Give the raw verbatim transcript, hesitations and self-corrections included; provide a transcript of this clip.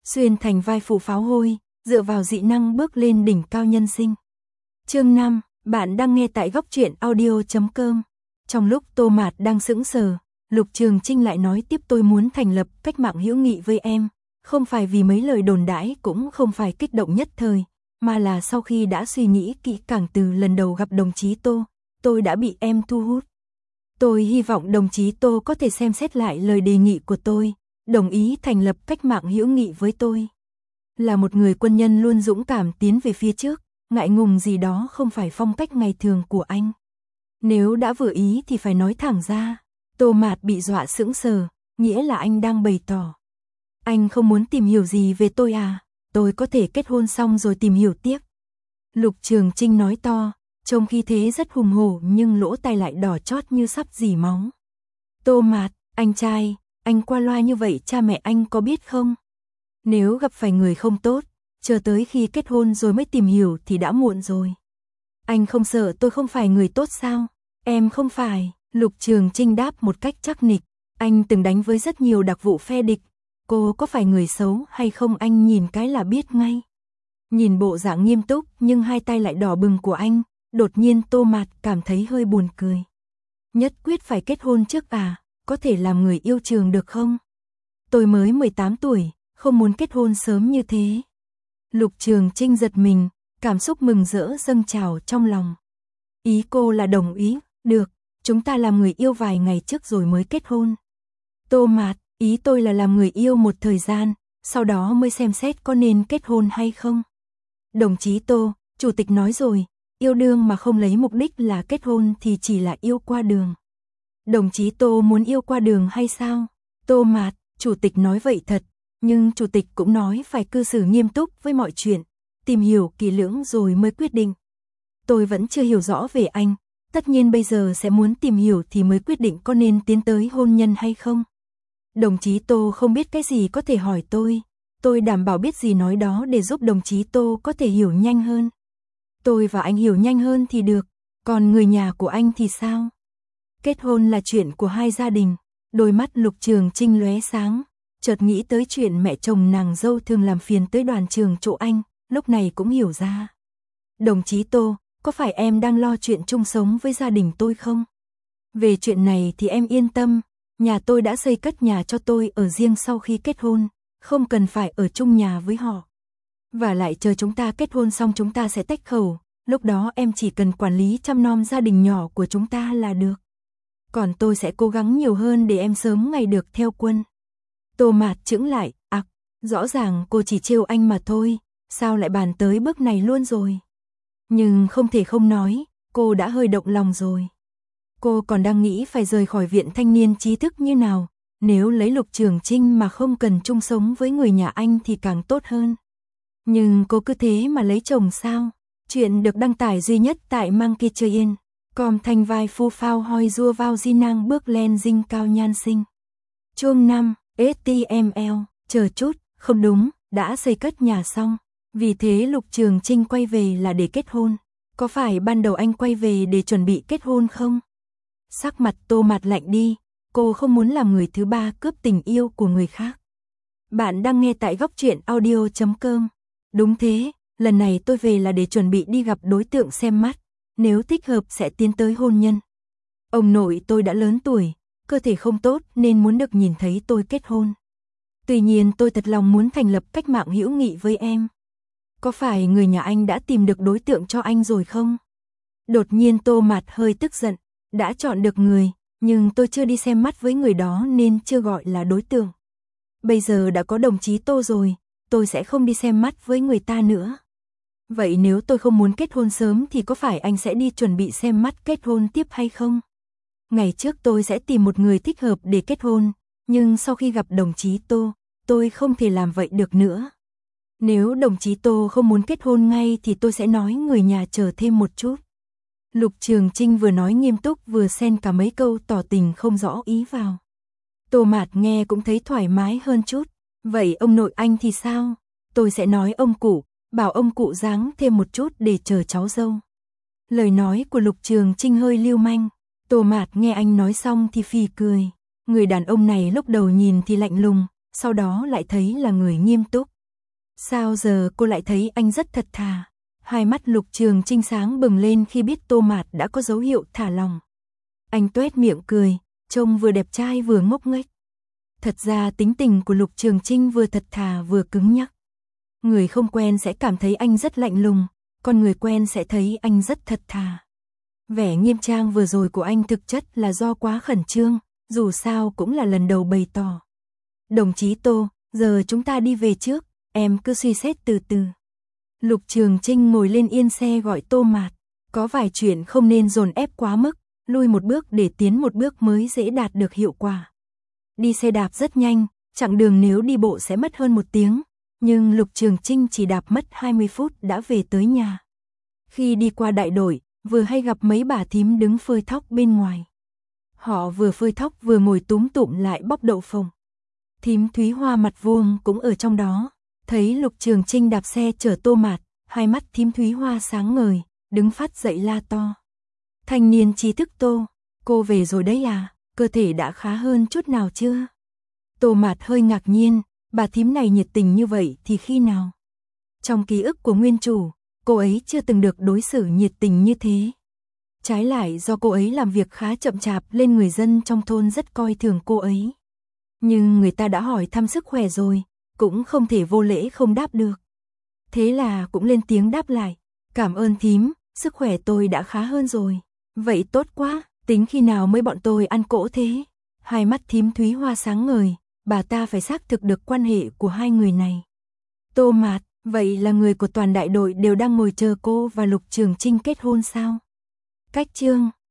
xuyên thành vai phụ pháo hôi, dựa vào dị năng bước lên đỉnh cao nhân sinh. Chương năm, bạn đang nghe tại góc truyện audio chấm com. Trong lúc Tô Mạt đang sững sờ, Lục Trường Trinh lại nói tiếp tôi muốn thành lập cách mạng hữu nghị với em, không phải vì mấy lời đồn đãi cũng không phải kích động nhất thời, mà là sau khi đã suy nghĩ kỹ càng từ lần đầu gặp đồng chí Tô, tôi đã bị em thu hút. Tôi hy vọng đồng chí Tô có thể xem xét lại lời đề nghị của tôi, đồng ý thành lập cách mạng hữu nghị với tôi. Là một người quân nhân luôn dũng cảm tiến về phía trước, ngại ngùng gì đó không phải phong cách ngày thường của anh. Nếu đã vừa ý thì phải nói thẳng ra. Tô Mạt bị dọa sững sờ, nghĩa là anh đang bày tỏ. Anh không muốn tìm hiểu gì về tôi à, tôi có thể kết hôn xong rồi tìm hiểu tiếp. Lục Trường Trinh nói to, trông khí thế rất hùng hổ nhưng lỗ tai lại đỏ chót như sắp rỉ máu. Tô Mạt, anh trai, anh qua loa như vậy cha mẹ anh có biết không? Nếu gặp phải người không tốt, chờ tới khi kết hôn rồi mới tìm hiểu thì đã muộn rồi. Anh không sợ tôi không phải người tốt sao? Em không phải, Lục Trường Trinh đáp một cách chắc nịch. Anh từng đánh với rất nhiều đặc vụ phe địch. Cô có phải người xấu hay không anh nhìn cái là biết ngay. Nhìn bộ dạng nghiêm túc nhưng hai tay lại đỏ bừng của anh, đột nhiên Tô Mạt cảm thấy hơi buồn cười. Nhất quyết phải kết hôn trước à, có thể làm người yêu trường được không? Tôi mới mười tám tuổi, không muốn kết hôn sớm như thế. Lục Trường Trinh giật mình, cảm xúc mừng rỡ dâng trào trong lòng. Ý cô là đồng ý, được, chúng ta làm người yêu vài ngày trước rồi mới kết hôn. Tô Mạt, ý tôi là làm người yêu một thời gian, sau đó mới xem xét có nên kết hôn hay không. Đồng chí Tô, chủ tịch nói rồi, yêu đương mà không lấy mục đích là kết hôn thì chỉ là yêu qua đường. Đồng chí Tô muốn yêu qua đường hay sao? Tô Mạt, chủ tịch nói vậy thật, nhưng chủ tịch cũng nói phải cư xử nghiêm túc với mọi chuyện, tìm hiểu kỹ lưỡng rồi mới quyết định. Tôi vẫn chưa hiểu rõ về anh, tất nhiên bây giờ sẽ muốn tìm hiểu thì mới quyết định có nên tiến tới hôn nhân hay không. Đồng chí Tô không biết cái gì có thể hỏi tôi, tôi đảm bảo biết gì nói đó để giúp đồng chí Tô có thể hiểu nhanh hơn. Tôi và anh hiểu nhanh hơn thì được, còn người nhà của anh thì sao? Kết hôn là chuyện của hai gia đình, đôi mắt Lục Trường Trinh lóe sáng, chợt nghĩ tới chuyện mẹ chồng nàng dâu thường làm phiền tới đoàn trường chỗ anh, lúc này cũng hiểu ra. Đồng chí Tô, có phải em đang lo chuyện chung sống với gia đình tôi không? Về chuyện này thì em yên tâm, nhà tôi đã xây cất nhà cho tôi ở riêng sau khi kết hôn, không cần phải ở chung nhà với họ. Và lại chờ chúng ta kết hôn xong chúng ta sẽ tách khẩu, lúc đó em chỉ cần quản lý chăm nom gia đình nhỏ của chúng ta là được. Còn tôi sẽ cố gắng nhiều hơn để em sớm ngày được theo quân. Tô Mạt chững lại, ặc, rõ ràng cô chỉ trêu anh mà thôi, sao lại bàn tới bước này luôn rồi. Nhưng không thể không nói, cô đã hơi động lòng rồi. Cô còn đang nghĩ phải rời khỏi viện thanh niên trí thức như nào, nếu lấy Lục Trường Trinh mà không cần chung sống với người nhà anh thì càng tốt hơn. Nhưng cô cứ thế mà lấy chồng sao? Chuyện được đăng tải duy nhất tại Monkey Train. Com thành vai phu phao hoi rua vào di năng bước lên dinh cao nhan sinh. Chương năm, ét tê em lờ, chờ chút, không đúng, đã xây cất nhà xong. Vì thế Lục Trường Trinh quay về là để kết hôn. Có phải ban đầu anh quay về để chuẩn bị kết hôn không? Sắc mặt Tô Mạt lạnh đi, cô không muốn làm người thứ ba cướp tình yêu của người khác. Bạn đang nghe tại góc truyện audio chấm com. Đúng thế, lần này tôi về là để chuẩn bị đi gặp đối tượng xem mắt, nếu thích hợp sẽ tiến tới hôn nhân. Ông nội tôi đã lớn tuổi, cơ thể không tốt nên muốn được nhìn thấy tôi kết hôn. Tuy nhiên tôi thật lòng muốn thành lập cách mạng hữu nghị với em. Có phải người nhà anh đã tìm được đối tượng cho anh rồi không? Đột nhiên Tô Mạt hơi tức giận, đã chọn được người, nhưng tôi chưa đi xem mắt với người đó nên chưa gọi là đối tượng. Bây giờ đã có đồng chí Tô rồi, tôi sẽ không đi xem mắt với người ta nữa. Vậy nếu tôi không muốn kết hôn sớm thì có phải anh sẽ đi chuẩn bị xem mắt kết hôn tiếp hay không? Ngày trước tôi sẽ tìm một người thích hợp để kết hôn, nhưng sau khi gặp đồng chí Tô, tôi không thể làm vậy được nữa. Nếu đồng chí Tô không muốn kết hôn ngay thì tôi sẽ nói người nhà chờ thêm một chút. Lục Trường Trinh vừa nói nghiêm túc vừa xen cả mấy câu tỏ tình không rõ ý vào. Tô Mạt nghe cũng thấy thoải mái hơn chút. Vậy ông nội anh thì sao? Tôi sẽ nói ông cụ, bảo ông cụ giáng thêm một chút để chờ cháu dâu. Lời nói của Lục Trường Trinh hơi lưu manh. Tô Mạt nghe anh nói xong thì phì cười. Người đàn ông này lúc đầu nhìn thì lạnh lùng, sau đó lại thấy là người nghiêm túc. Sao giờ cô lại thấy anh rất thật thà? Hai mắt Lục Trường Trinh sáng bừng lên khi biết Tô Mạt đã có dấu hiệu thả lòng. Anh tuét miệng cười, trông vừa đẹp trai vừa ngốc nghếch. Thật ra tính tình của Lục Trường Trinh vừa thật thà vừa cứng nhắc. Người không quen sẽ cảm thấy anh rất lạnh lùng, còn người quen sẽ thấy anh rất thật thà. Vẻ nghiêm trang vừa rồi của anh thực chất là do quá khẩn trương, dù sao cũng là lần đầu bày tỏ. Đồng chí Tô, giờ chúng ta đi về trước, em cứ suy xét từ từ. Lục Trường Trinh ngồi lên yên xe gọi Tô Mạt, có vài chuyện không nên dồn ép quá mức, lui một bước để tiến một bước mới dễ đạt được hiệu quả. Đi xe đạp rất nhanh, chặng đường nếu đi bộ sẽ mất hơn một tiếng, nhưng Lục Trường Trinh chỉ đạp mất hai mươi phút đã về tới nhà. Khi đi qua đại đội, vừa hay gặp mấy bà thím đứng phơi thóc bên ngoài. Họ vừa phơi thóc vừa ngồi túm tụm lại bóc đậu phộng. Thím Thúy Hoa mặt vuông cũng ở trong đó, thấy Lục Trường Trinh đạp xe chở Tô Mạt, hai mắt thím Thúy Hoa sáng ngời, đứng phát dậy la to. Thanh niên trí thức Tô, cô về rồi đấy à, cơ thể đã khá hơn chút nào chưa? Tô Mạt hơi ngạc nhiên, bà thím này nhiệt tình như vậy thì khi nào? Trong ký ức của nguyên chủ, cô ấy chưa từng được đối xử nhiệt tình như thế. Trái lại do cô ấy làm việc khá chậm chạp nên người dân trong thôn rất coi thường cô ấy. Nhưng người ta đã hỏi thăm sức khỏe rồi, cũng không thể vô lễ không đáp được. Thế là cũng lên tiếng đáp lại, cảm ơn thím, sức khỏe tôi đã khá hơn rồi. Vậy tốt quá, tính khi nào mới bọn tôi ăn cỗ thế? Hai mắt thím Thúy Hoa sáng ngời, bà ta phải xác thực được quan hệ của hai người này. Tô Mạt, vậy là người của toàn đại đội đều đang ngồi chờ cô và Lục Trường Trinh kết hôn sao? Cách chương